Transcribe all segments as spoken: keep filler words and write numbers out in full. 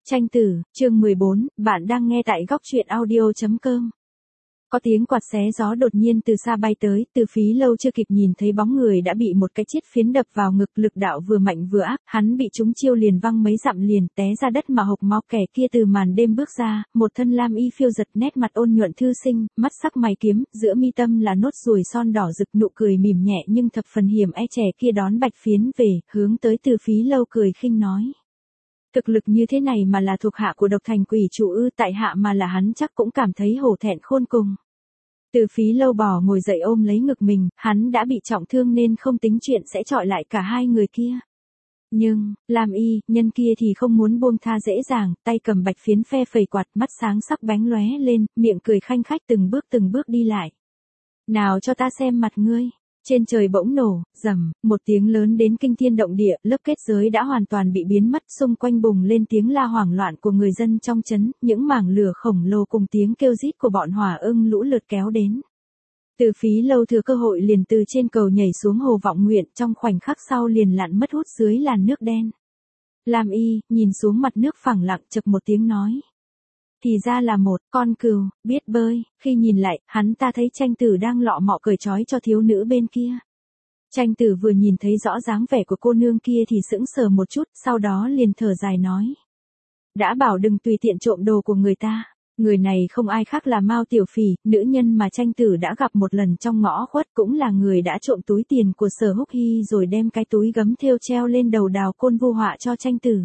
Tranh tử, chương mười bốn, bạn đang nghe tại góc truyện audio chấm com. Có tiếng quạt xé gió đột nhiên từ xa bay tới, Từ Phí Lâu chưa kịp nhìn thấy bóng người đã bị một cái chiết phiến đập vào ngực, lực đạo vừa mạnh vừa ác, hắn bị trúng chiêu liền văng mấy dặm liền té ra đất mà hộc máu. Kẻ kia từ màn đêm bước ra, một thân lam y phiêu giật, nét mặt ôn nhuận thư sinh, mắt sắc mày kiếm, giữa mi tâm là nốt ruồi son đỏ rực, nụ cười mỉm nhẹ nhưng thập phần hiểm e. Trẻ kia đón bạch phiến về, hướng tới Từ Phí Lâu cười khinh nói: thực lực như thế này mà là thuộc hạ của Độc Thành Quỷ chủ ư? Tại hạ mà là hắn chắc cũng cảm thấy hổ thẹn khôn cùng. Từ Phí Lâu bò ngồi dậy ôm lấy ngực mình, hắn đã bị trọng thương nên không tính chuyện sẽ chọi lại cả hai người kia. Nhưng, Lam Y, nhân kia thì không muốn buông tha dễ dàng, tay cầm bạch phiến phe phẩy quạt, mắt sáng sắc bánh lóe lên, miệng cười khanh khách từng bước từng bước đi lại. Nào cho ta xem mặt ngươi. Trên trời bỗng nổ, rầm, một tiếng lớn đến kinh thiên động địa, lớp kết giới đã hoàn toàn bị biến mất, xung quanh bùng lên tiếng la hoảng loạn của người dân trong trấn, những mảng lửa khổng lồ cùng tiếng kêu rít của bọn hỏa ưng lũ lượt kéo đến. Từ Phí Lâu thừa cơ hội liền từ trên cầu nhảy xuống hồ Vọng Nguyện, trong khoảnh khắc sau liền lặn mất hút dưới làn nước đen. Lam Y, nhìn xuống mặt nước phẳng lặng, chậc một tiếng nói: thì ra là một con cừu, biết bơi. Khi nhìn lại, hắn ta thấy Tranh tử đang lọ mọ cởi trói cho thiếu nữ bên kia. Tranh tử vừa nhìn thấy rõ dáng vẻ của cô nương kia thì sững sờ một chút, sau đó liền thở dài nói: đã bảo đừng tùy tiện trộm đồ của người ta. Người này không ai khác là Mao Tiểu Phỉ, nữ nhân mà Tranh tử đã gặp một lần trong ngõ khuất, cũng là người đã trộm túi tiền của Sở Húc Hy rồi đem cái túi gấm thêu treo lên đầu Đào Côn vu họa cho Tranh tử.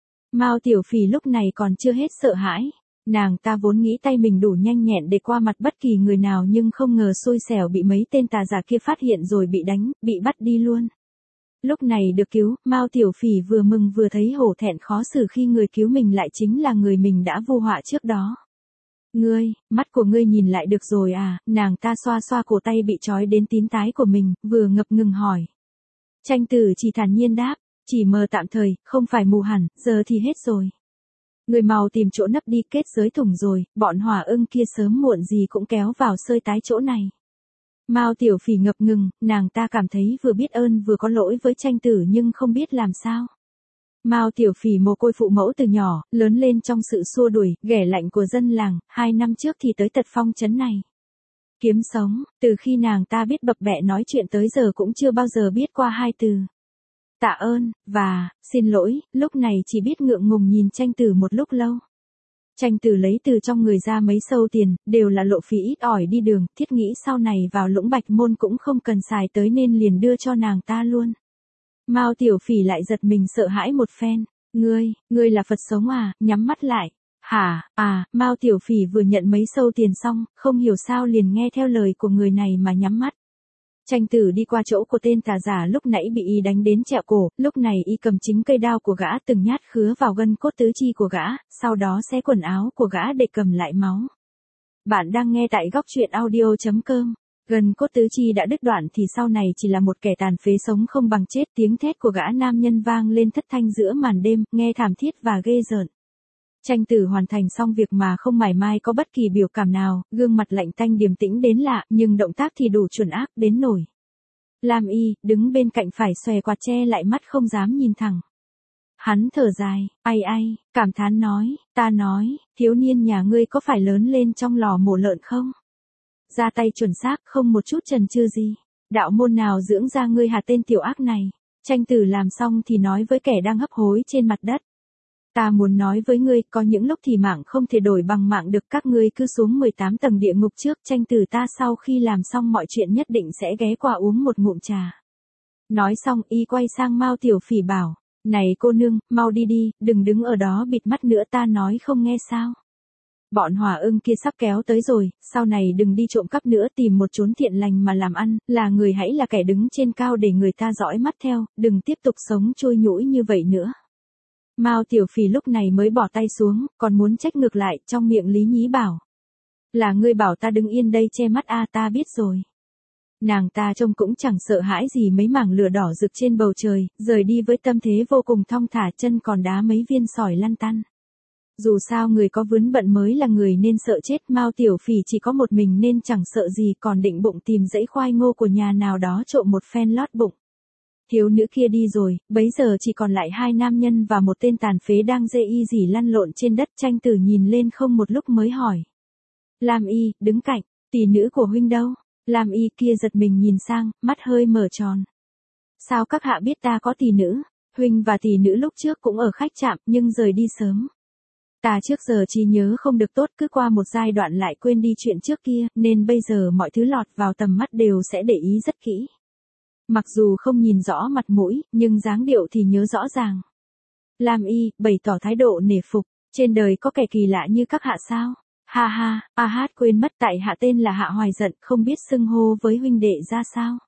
Mao Tiểu Phỉ lúc này còn chưa hết sợ hãi. Nàng ta vốn nghĩ tay mình đủ nhanh nhẹn để qua mặt bất kỳ người nào, nhưng không ngờ xui xẻo bị mấy tên tà giả kia phát hiện rồi bị đánh, bị bắt đi luôn. Lúc này được cứu, Mao Tiểu Phỉ vừa mừng vừa thấy hổ thẹn khó xử khi người cứu mình lại chính là người mình đã vu họa trước đó. Ngươi, mắt của ngươi nhìn lại được rồi à? Nàng ta xoa xoa cổ tay bị trói đến tím tái của mình, vừa ngập ngừng hỏi. Tranh tử chỉ thản nhiên đáp: chỉ mờ tạm thời, không phải mù hẳn, giờ thì hết rồi. Người mau tìm chỗ nấp đi, kết giới thủng rồi, bọn hỏa ưng kia sớm muộn gì cũng kéo vào sơi tái chỗ này. Mao Tiểu Phỉ ngập ngừng, nàng ta cảm thấy vừa biết ơn vừa có lỗi với Tranh tử nhưng không biết làm sao. Mao Tiểu Phỉ mồ côi phụ mẫu từ nhỏ, lớn lên trong sự xua đuổi, ghẻ lạnh của dân làng, hai năm trước thì tới Tật Phong trấn này. Kiếm sống, từ khi nàng ta biết bập bẹ nói chuyện tới giờ cũng chưa bao giờ biết qua hai từ tạ ơn, và, xin lỗi. Lúc này chỉ biết ngượng ngùng nhìn Tranh tử một lúc lâu. Tranh tử lấy từ trong người ra mấy sâu tiền, đều là lộ phí ít ỏi đi đường, thiết nghĩ sau này vào Lũng Bạch Môn cũng không cần xài tới nên liền đưa cho nàng ta luôn. Mao Tiểu Phỉ lại giật mình sợ hãi một phen. Ngươi, ngươi là Phật sống à? Nhắm mắt lại. Hả, à, Mao Tiểu Phỉ vừa nhận mấy sâu tiền xong, không hiểu sao liền nghe theo lời của người này mà nhắm mắt. Tranh tử đi qua chỗ của tên tà giả lúc nãy bị y đánh đến trẹo cổ, lúc này y cầm chính cây đao của gã từng nhát khứa vào gân cốt tứ chi của gã, sau đó xé quần áo của gã để cầm lại máu. Bạn đang nghe tại góc truyện audio chấm com. Gân cốt tứ chi đã đứt đoạn thì sau này chỉ là một kẻ tàn phế sống không bằng chết. Tiếng thét của gã nam nhân vang lên thất thanh giữa màn đêm, nghe thảm thiết và ghê rợn. Tranh tử hoàn thành xong việc mà không mảy may có bất kỳ biểu cảm nào, gương mặt lạnh tanh điềm tĩnh đến lạ, nhưng động tác thì đủ chuẩn ác đến nổi. Lam Y, đứng bên cạnh phải xòe quạt che lại mắt không dám nhìn thẳng. Hắn thở dài, ai ai, cảm thán nói: ta nói, thiếu niên nhà ngươi có phải lớn lên trong lò mổ lợn không? Ra tay chuẩn xác, không một chút chần chừ gì. Đạo môn nào dưỡng ra ngươi hả tên tiểu ác này? Tranh tử làm xong thì nói với kẻ đang hấp hối trên mặt đất: ta muốn nói với ngươi, có những lúc thì mạng không thể đổi bằng mạng được, các ngươi cứ xuống mười tám tầng địa ngục trước, Tranh tử ta sau khi làm xong mọi chuyện nhất định sẽ ghé qua uống một ngụm trà. Nói xong y quay sang Mao Tiểu Phỉ bảo: này cô nương, mau đi đi, đừng đứng ở đó bịt mắt nữa, ta nói không nghe sao? Bọn hỏa ưng kia sắp kéo tới rồi, sau này đừng đi trộm cắp nữa, tìm một chốn thiện lành mà làm ăn, là người hãy là kẻ đứng trên cao để người ta dõi mắt theo, đừng tiếp tục sống trôi nhũi như vậy nữa. Mao Tiểu Phỉ lúc này mới bỏ tay xuống, còn muốn trách ngược lại, trong miệng lý nhí bảo: là ngươi bảo ta đứng yên đây che mắt a? Ta biết rồi. Nàng ta trông cũng chẳng sợ hãi gì mấy mảng lửa đỏ rực trên bầu trời, rời đi với tâm thế vô cùng thong thả, chân còn đá mấy viên sỏi lăn tăn. Dù sao người có vướng bận mới là người nên sợ chết, Mao Tiểu Phỉ chỉ có một mình nên chẳng sợ gì, còn định bụng tìm dãy khoai ngô của nhà nào đó trộm một phen lót bụng. Thiếu nữ kia đi rồi, bấy giờ chỉ còn lại hai nam nhân và một tên tàn phế đang dê y dỉ lăn lộn trên đất. Tranh Tử nhìn lên không một lúc mới hỏi. Lam Y, đứng cạnh, tỷ nữ của huynh đâu? Lam Y kia giật mình nhìn sang, mắt hơi mở tròn. Sao các hạ biết ta có tỷ nữ? Huynh và tỷ nữ lúc trước cũng ở khách trạm nhưng rời đi sớm. Ta trước giờ trí nhớ không được tốt, cứ qua một giai đoạn lại quên đi chuyện trước kia, nên bây giờ mọi thứ lọt vào tầm mắt đều sẽ để ý rất kỹ. Mặc dù không nhìn rõ mặt mũi, nhưng dáng điệu thì nhớ rõ ràng. Lam Y bày tỏ thái độ nể phục, trên đời có kẻ kỳ lạ như các hạ sao? Ha ha, a hát quên mất tại hạ tên là Hạ Hoài Giận, không biết xưng hô với huynh đệ ra sao?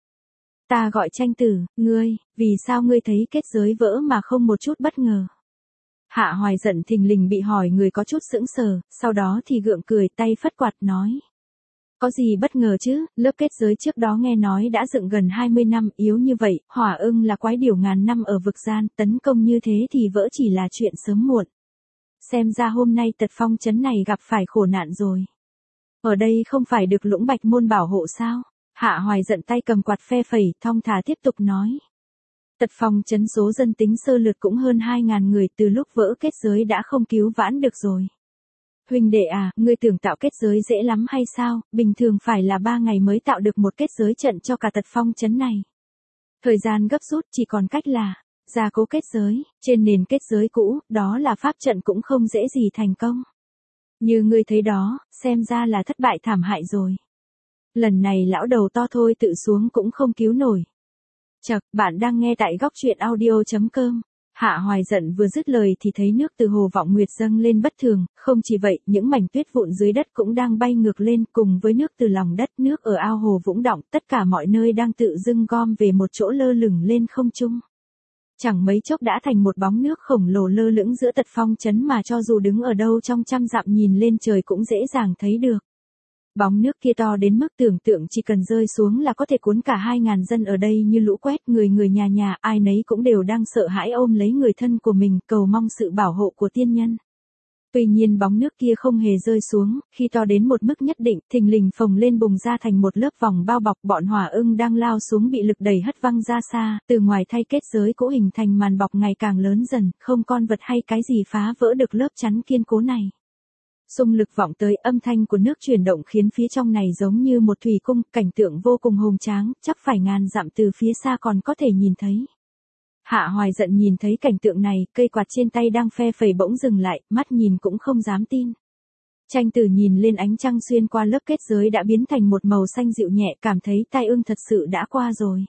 Ta gọi Tranh Tử, ngươi, vì sao ngươi thấy kết giới vỡ mà không một chút bất ngờ? Hạ Hoài Giận thình lình bị hỏi người có chút sững sờ, sau đó thì gượng cười tay phất quạt nói. Có gì bất ngờ chứ, lớp kết giới trước đó nghe nói đã dựng gần hai mươi năm, yếu như vậy, Hỏa Ưng là quái điểu ngàn năm ở vực gian, tấn công như thế thì vỡ chỉ là chuyện sớm muộn. Xem ra hôm nay Tật Phong trấn này gặp phải khổ nạn rồi. Ở đây không phải được Lũng Bạch môn bảo hộ sao? Hạ Hoài Giận tay cầm quạt phe phẩy, thong thả tiếp tục nói. Tật Phong trấn số dân tính sơ lược cũng hơn hai ngàn người, từ lúc vỡ kết giới đã không cứu vãn được rồi. Huynh đệ à, ngươi tưởng tạo kết giới dễ lắm hay sao, bình thường phải là ba ngày mới tạo được một kết giới trận cho cả Tật Phong trấn này. Thời gian gấp rút chỉ còn cách là gia cố kết giới, trên nền kết giới cũ, đó là pháp trận cũng không dễ gì thành công. Như ngươi thấy đó, xem ra là thất bại thảm hại rồi. Lần này lão đầu to thôi tự xuống cũng không cứu nổi. Chậc, bạn đang nghe tại góc truyện audio chấm com. Hạ Hoài Giận vừa dứt lời thì thấy nước từ hồ Vọng Nguyệt dâng lên bất thường, không chỉ vậy, những mảnh tuyết vụn dưới đất cũng đang bay ngược lên, cùng với nước từ lòng đất, nước ở ao hồ Vũng Động, tất cả mọi nơi đang tự dưng gom về một chỗ lơ lửng lên không trung. Chẳng mấy chốc đã thành một bóng nước khổng lồ lơ lửng giữa Tật Phong trấn mà cho dù đứng ở đâu trong trăm dặm nhìn lên trời cũng dễ dàng thấy được. Bóng nước kia to đến mức tưởng tượng chỉ cần rơi xuống là có thể cuốn cả hai ngàn dân ở đây như lũ quét, người người nhà nhà, ai nấy cũng đều đang sợ hãi ôm lấy người thân của mình, cầu mong sự bảo hộ của tiên nhân. Tuy nhiên bóng nước kia không hề rơi xuống, khi to đến một mức nhất định, thình lình phồng lên bùng ra thành một lớp vòng bao bọc, bọn Hỏa Ưng đang lao xuống bị lực đẩy hất văng ra xa, từ ngoài thay kết giới cũ hình thành màn bọc ngày càng lớn dần, không con vật hay cái gì phá vỡ được lớp chắn kiên cố này. Xung lực vọng tới, âm thanh của nước chuyển động khiến phía trong này giống như một thủy cung, cảnh tượng vô cùng hùng tráng, chắc phải ngàn dặm từ phía xa còn có thể nhìn thấy. Hạ Hoài Giận nhìn thấy cảnh tượng này, cây quạt trên tay đang phe phẩy bỗng dừng lại, mắt nhìn cũng không dám tin. Tranh Tử nhìn lên ánh trăng xuyên qua lớp kết giới đã biến thành một màu xanh dịu nhẹ, cảm thấy tai ương thật sự đã qua rồi.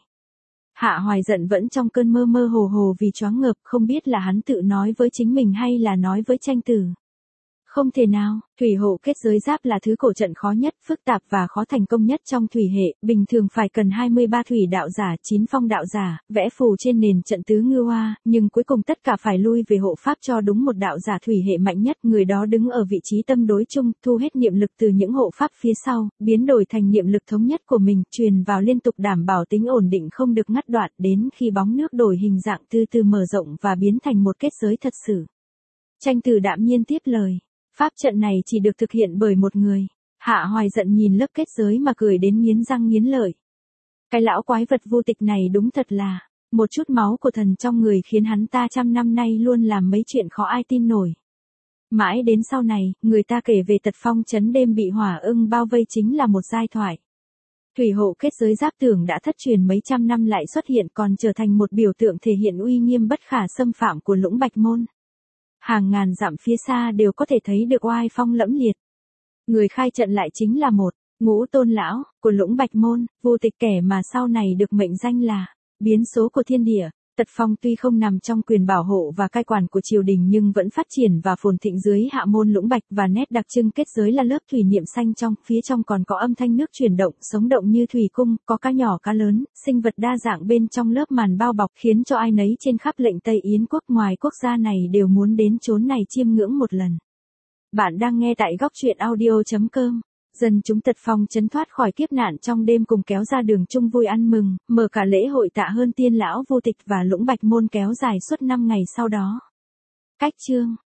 Hạ Hoài Giận vẫn trong cơn mơ mơ hồ hồ vì choáng ngợp, không biết là hắn tự nói với chính mình hay là nói với Tranh Tử. Không thể nào, thủy hộ kết giới giáp là thứ cổ trận khó nhất, phức tạp và khó thành công nhất trong thủy hệ, bình thường phải cần hai mươi ba thủy đạo giả, chín phong đạo giả, vẽ phù trên nền trận tứ ngư hoa, nhưng cuối cùng tất cả phải lui về hộ pháp cho đúng một đạo giả thủy hệ mạnh nhất, người đó đứng ở vị trí tâm đối chung, thu hết niệm lực từ những hộ pháp phía sau, biến đổi thành niệm lực thống nhất của mình, truyền vào liên tục đảm bảo tính ổn định không được ngắt đoạn, đến khi bóng nước đổi hình dạng từ từ mở rộng và biến thành một kết giới thật sự. Tranh Tử đạm nhiên tiếp lời. Pháp trận này chỉ được thực hiện bởi một người. Hạ Hoài Giận nhìn lớp kết giới mà cười đến nghiến răng nghiến lợi. Cái lão quái vật vô tịch này đúng thật là, một chút máu của thần trong người khiến hắn ta trăm năm nay luôn làm mấy chuyện khó ai tin nổi. Mãi đến sau này, người ta kể về Tật Phong trấn đêm bị Hỏa Ưng bao vây chính là một giai thoại. Thủy hộ kết giới giáp tưởng đã thất truyền mấy trăm năm lại xuất hiện còn trở thành một biểu tượng thể hiện uy nghiêm bất khả xâm phạm của Lũng Bạch môn. Hàng ngàn dặm phía xa đều có thể thấy được oai phong lẫm liệt. Người khai trận lại chính là một Ngũ Tôn lão của Lũng Bạch môn, vô tịch, kẻ mà sau này được mệnh danh là biến số của thiên địa. Tật Phong tuy không nằm trong quyền bảo hộ và cai quản của triều đình nhưng vẫn phát triển và phồn thịnh dưới hạ môn Lũng Bạch, và nét đặc trưng kết giới là lớp thủy niệm xanh trong, phía trong còn có âm thanh nước chuyển động, sống động như thủy cung, có cá nhỏ cá lớn, sinh vật đa dạng bên trong lớp màn bao bọc, khiến cho ai nấy trên khắp lệnh Tây Yến quốc ngoài quốc gia này đều muốn đến chốn này chiêm ngưỡng một lần. Bạn đang nghe tại góc truyện audio chấm com. Dân chúng Tật Phong trấn thoát khỏi kiếp nạn trong đêm cùng kéo ra đường chung vui ăn mừng, mở cả lễ hội tạ hơn tiên lão vô tịch và Lũng Bạch môn kéo dài suốt năm ngày sau đó. Cách chương